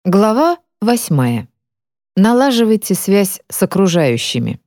Глава 8. Налаживайте связь с окружающими.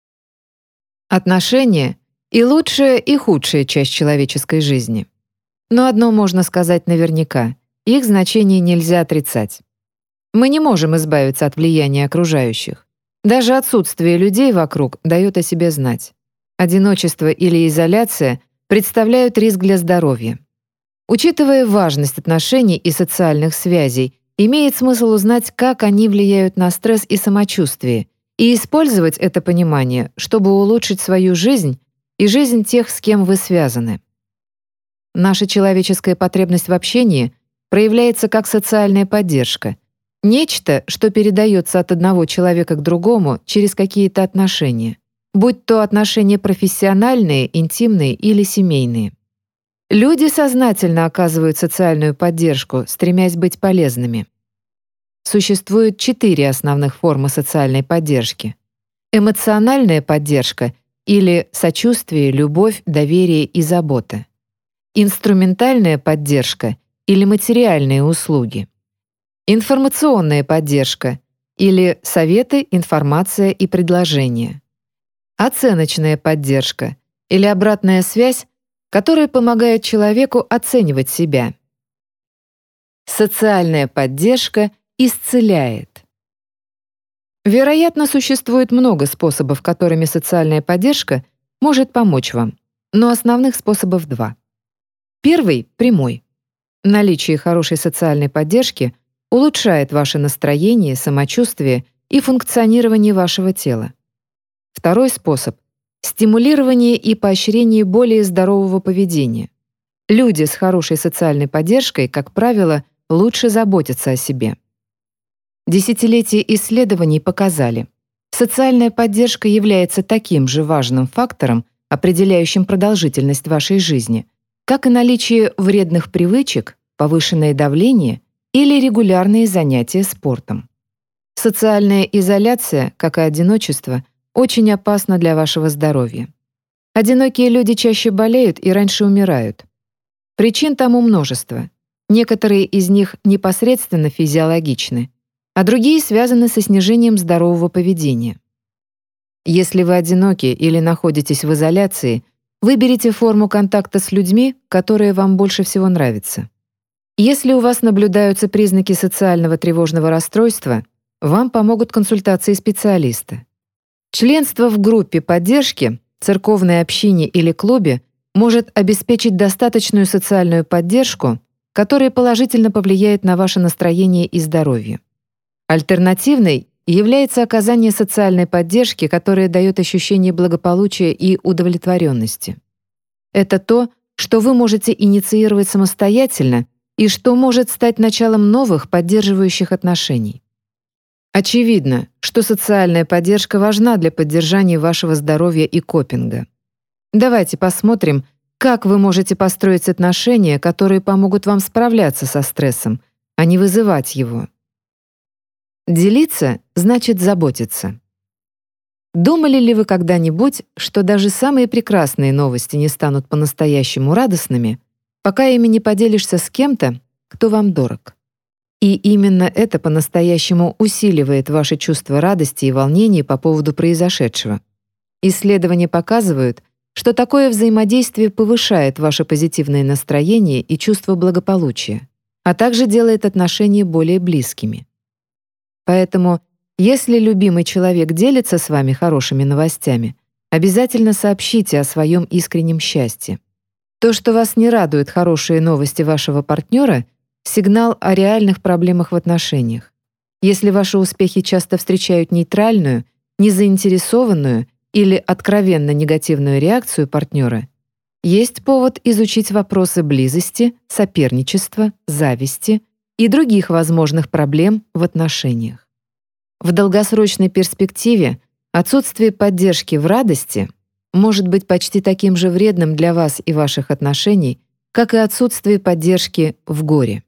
Отношения — и лучшая, и худшая часть человеческой жизни. Но одно можно сказать наверняка — их значение нельзя отрицать. Мы не можем избавиться от влияния окружающих. Даже отсутствие людей вокруг дает о себе знать. Одиночество или изоляция представляют риск для здоровья. Учитывая важность отношений и социальных связей, имеет смысл узнать, как они влияют на стресс и самочувствие, и использовать это понимание, чтобы улучшить свою жизнь и жизнь тех, с кем вы связаны. Наша человеческая потребность в общении проявляется как социальная поддержка, нечто, что передается от одного человека к другому через какие-то отношения, будь то отношения профессиональные, интимные или семейные. Люди сознательно оказывают социальную поддержку, стремясь быть полезными. Существует 4 основных формы социальной поддержки. Эмоциональная поддержка или сочувствие, любовь, доверие и забота. Инструментальная поддержка или материальные услуги. Информационная поддержка или советы, информация и предложения. Оценочная поддержка или обратная связь, которая помогает человеку оценивать себя. Социальная поддержка исцеляет. Вероятно, существует много способов, которыми социальная поддержка может помочь вам, но основных способов 2. Первый — прямой. Наличие хорошей социальной поддержки улучшает ваше настроение, самочувствие и функционирование вашего тела. Второй способ — стимулирование и поощрение более здорового поведения. Люди с хорошей социальной поддержкой, как правило, лучше заботятся о себе. Десятилетия исследований показали, социальная поддержка является таким же важным фактором, определяющим продолжительность вашей жизни, как и наличие вредных привычек, повышенное давление или регулярные занятия спортом. Социальная изоляция, как и одиночество, очень опасно для вашего здоровья. Одинокие люди чаще болеют и раньше умирают. Причин тому множество. Некоторые из них непосредственно физиологичны, а другие связаны со снижением здорового поведения. Если вы одиноки или находитесь в изоляции, выберите форму контакта с людьми, которая вам больше всего нравится. Если у вас наблюдаются признаки социального тревожного расстройства, вам помогут консультации специалиста. Членство в группе поддержки, церковной общине или клубе может обеспечить достаточную социальную поддержку, которая положительно повлияет на ваше настроение и здоровье. Альтернативной является оказание социальной поддержки, которая дает ощущение благополучия и удовлетворенности. Это то, что вы можете инициировать самостоятельно и что может стать началом новых поддерживающих отношений. Очевидно, что социальная поддержка важна для поддержания вашего здоровья и копинга. Давайте посмотрим, как вы можете построить отношения, которые помогут вам справляться со стрессом, а не вызывать его. Делиться значит заботиться. Думали ли вы когда-нибудь, что даже самые прекрасные новости не станут по-настоящему радостными, пока ими не поделишься с кем-то, кто вам дорог? И именно это по-настоящему усиливает ваше чувство радости и волнения по поводу произошедшего. Исследования показывают, что такое взаимодействие повышает ваше позитивное настроение и чувство благополучия, а также делает отношения более близкими. Поэтому, если любимый человек делится с вами хорошими новостями, обязательно сообщите о своем искреннем счастье. То, что вас не радуют хорошие новости вашего партнера — сигнал о реальных проблемах в отношениях. Если ваши успехи часто встречают нейтральную, незаинтересованную или откровенно негативную реакцию партнера, есть повод изучить вопросы близости, соперничества, зависти и других возможных проблем в отношениях. В долгосрочной перспективе отсутствие поддержки в радости может быть почти таким же вредным для вас и ваших отношений, как и отсутствие поддержки в горе.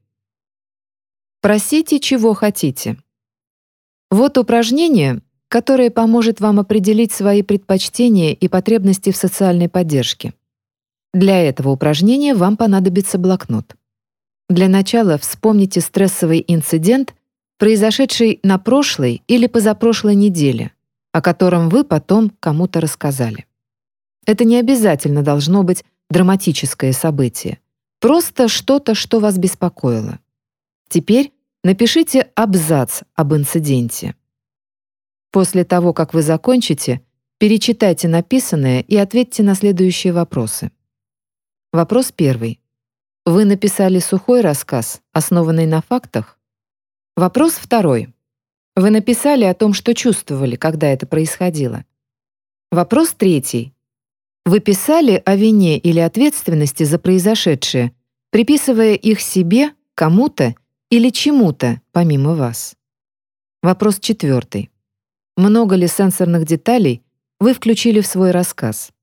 Просите, чего хотите. Вот упражнение, которое поможет вам определить свои предпочтения и потребности в социальной поддержке. Для этого упражнения вам понадобится блокнот. Для начала вспомните стрессовый инцидент, произошедший на прошлой или позапрошлой неделе, о котором вы потом кому-то рассказали. Это не обязательно должно быть драматическое событие, просто что-то, что вас беспокоило. Теперь напишите абзац об инциденте. После того, как вы закончите, перечитайте написанное и ответьте на следующие вопросы. Вопрос первый. Вы написали сухой рассказ, основанный на фактах? Вопрос второй. Вы написали о том, что чувствовали, когда это происходило? Вопрос третий. Вы писали о вине или ответственности за произошедшее, приписывая их себе, кому-то или чему-то, помимо вас? Вопрос четвертый. Много ли сенсорных деталей вы включили в свой рассказ?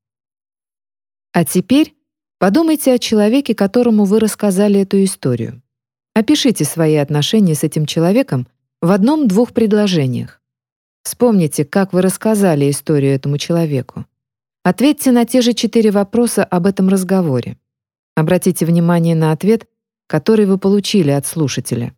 А теперь подумайте о человеке, которому вы рассказали эту историю. Опишите свои отношения с этим человеком в одном-двух предложениях. Вспомните, как вы рассказали историю этому человеку. Ответьте на те же 4 вопроса об этом разговоре. Обратите внимание на ответ, который вы получили от слушателя.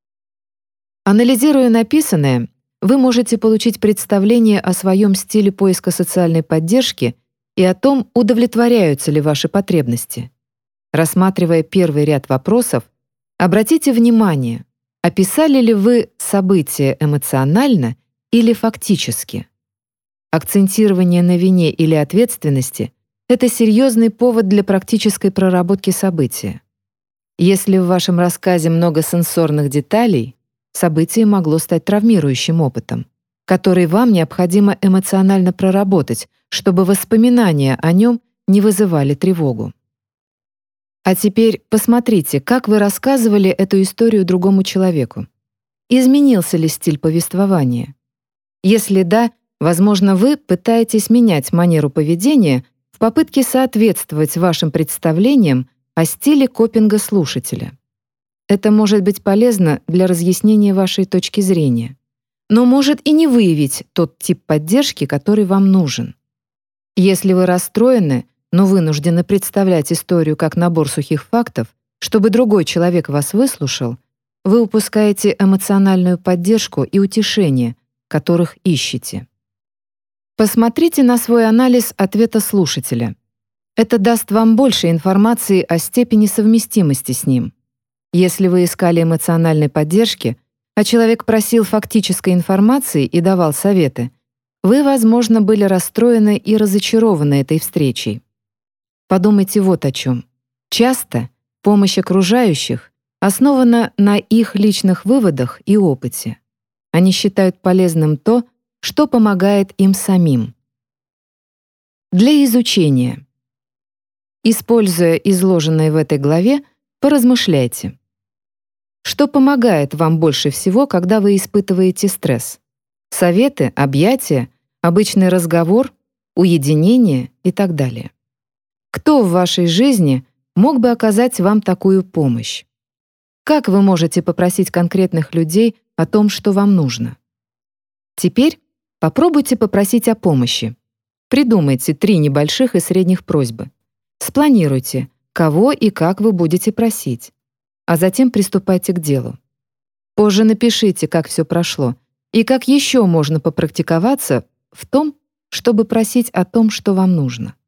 Анализируя написанное, вы можете получить представление о своем стиле поиска социальной поддержки и о том, удовлетворяются ли ваши потребности. Рассматривая первый ряд вопросов, обратите внимание, описали ли вы события эмоционально или фактически. Акцентирование на вине или ответственности — это серьезный повод для практической проработки события. Если в вашем рассказе много сенсорных деталей, событие могло стать травмирующим опытом, который вам необходимо эмоционально проработать, чтобы воспоминания о нем не вызывали тревогу. А теперь посмотрите, как вы рассказывали эту историю другому человеку. Изменился ли стиль повествования? Если да, возможно, вы пытаетесь менять манеру поведения в попытке соответствовать вашим представлениям о стиле копинга слушателя. Это может быть полезно для разъяснения вашей точки зрения, но может и не выявить тот тип поддержки, который вам нужен. Если вы расстроены, но вынуждены представлять историю как набор сухих фактов, чтобы другой человек вас выслушал, вы упускаете эмоциональную поддержку и утешение, которых ищете. Посмотрите на свой анализ ответа слушателя. Это даст вам больше информации о степени совместимости с ним. Если вы искали эмоциональной поддержки, а человек просил фактической информации и давал советы, вы, возможно, были расстроены и разочарованы этой встречей. Подумайте вот о чем. Часто помощь окружающих основана на их личных выводах и опыте. Они считают полезным то, что помогает им самим. Для изучения. Используя изложенное в этой главе, поразмышляйте. Что помогает вам больше всего, когда вы испытываете стресс? Советы, объятия, обычный разговор, уединение и так далее. Кто в вашей жизни мог бы оказать вам такую помощь? Как вы можете попросить конкретных людей о том, что вам нужно? Теперь попробуйте попросить о помощи. Придумайте 3 небольших и средних просьбы. Спланируйте, кого и как вы будете просить, а затем приступайте к делу. Позже напишите, как все прошло, и как еще можно попрактиковаться в том, чтобы просить о том, что вам нужно.